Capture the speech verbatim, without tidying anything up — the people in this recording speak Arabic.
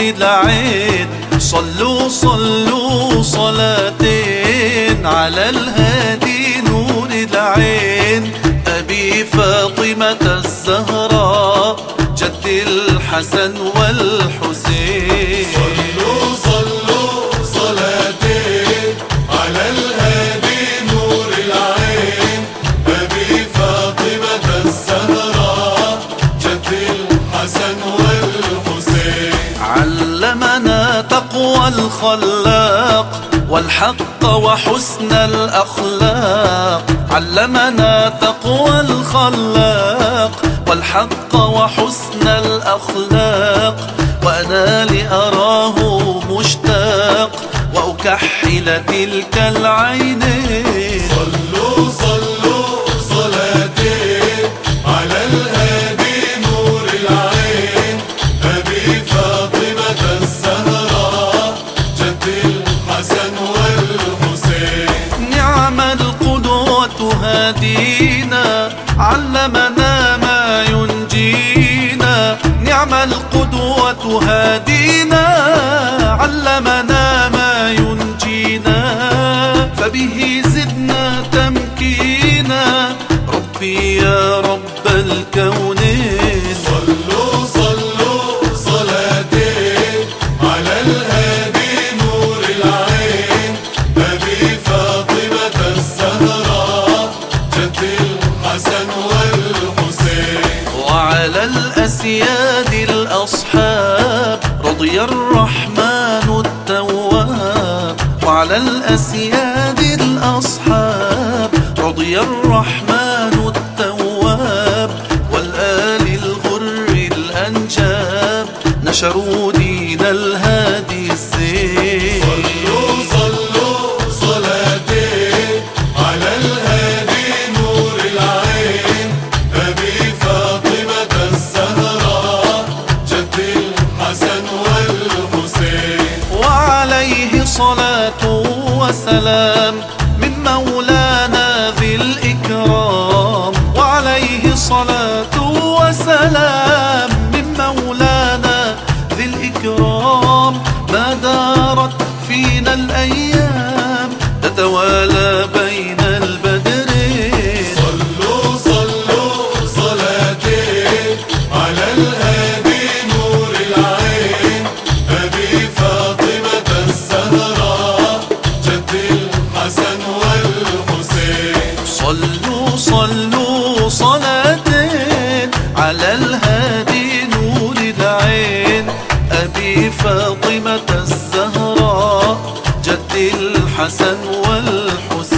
العين. صلوا صلوا صلاتين على الهادي نور العين، أبي فاطمة الزهراء جد الحسن والحسين. صلوا صلوا صلاتين على الهادي نور العين، أبي فاطمة الزهراء جد الحسن والحسين. علمنا تقوى الخلاق والحق وحسن الأخلاق، علمنا تقوى الخلاق والحق وحسن الأخلاق، وأنا لأراه مشتاق وأكحل تلك العينين. صلوا صلوا صلاتين على الهادي نور العين، أبي فاطمة الزهراء جد الحسن والحسين. نعم القدوة هادينا علمنا ما ينجينا، نعم القدوة هادينا علمنا ما ينجينا، فبه زدنا تمكينا ربي يا رب الكونين. صلوا صلوا صلاتين على الهادي نور العين، أبي فاطمة الزهراء جد الحسن والحسين. وعلى الأسياد الأصحاب رضي الرحمن التواب، وعلى الأسياد الأصحاب رضي الرحمن التواب، والآل الغر الأنجاب نشروا دين الهادي الزين. صلوا صلوا صلاتين على الهادي نور العين، أبي فاطمة الزهراء جد الحسن والحسين. وعليه صلاة وسلام من مولانا ذي الإكرام، وعليه صلاة وسلام من مولانا ذي الإكرام، ما دارت فينا الأيام تتوالى بين البدرين. صلوا صلوا صلاتين على الهادي نور العين، أبي فاطمة الزهراء جد الحسن والحسين. صلوا صلوا صلاتين على الهادي نور العين، أبي فاطمة الزهراء جد الحسن والحسين.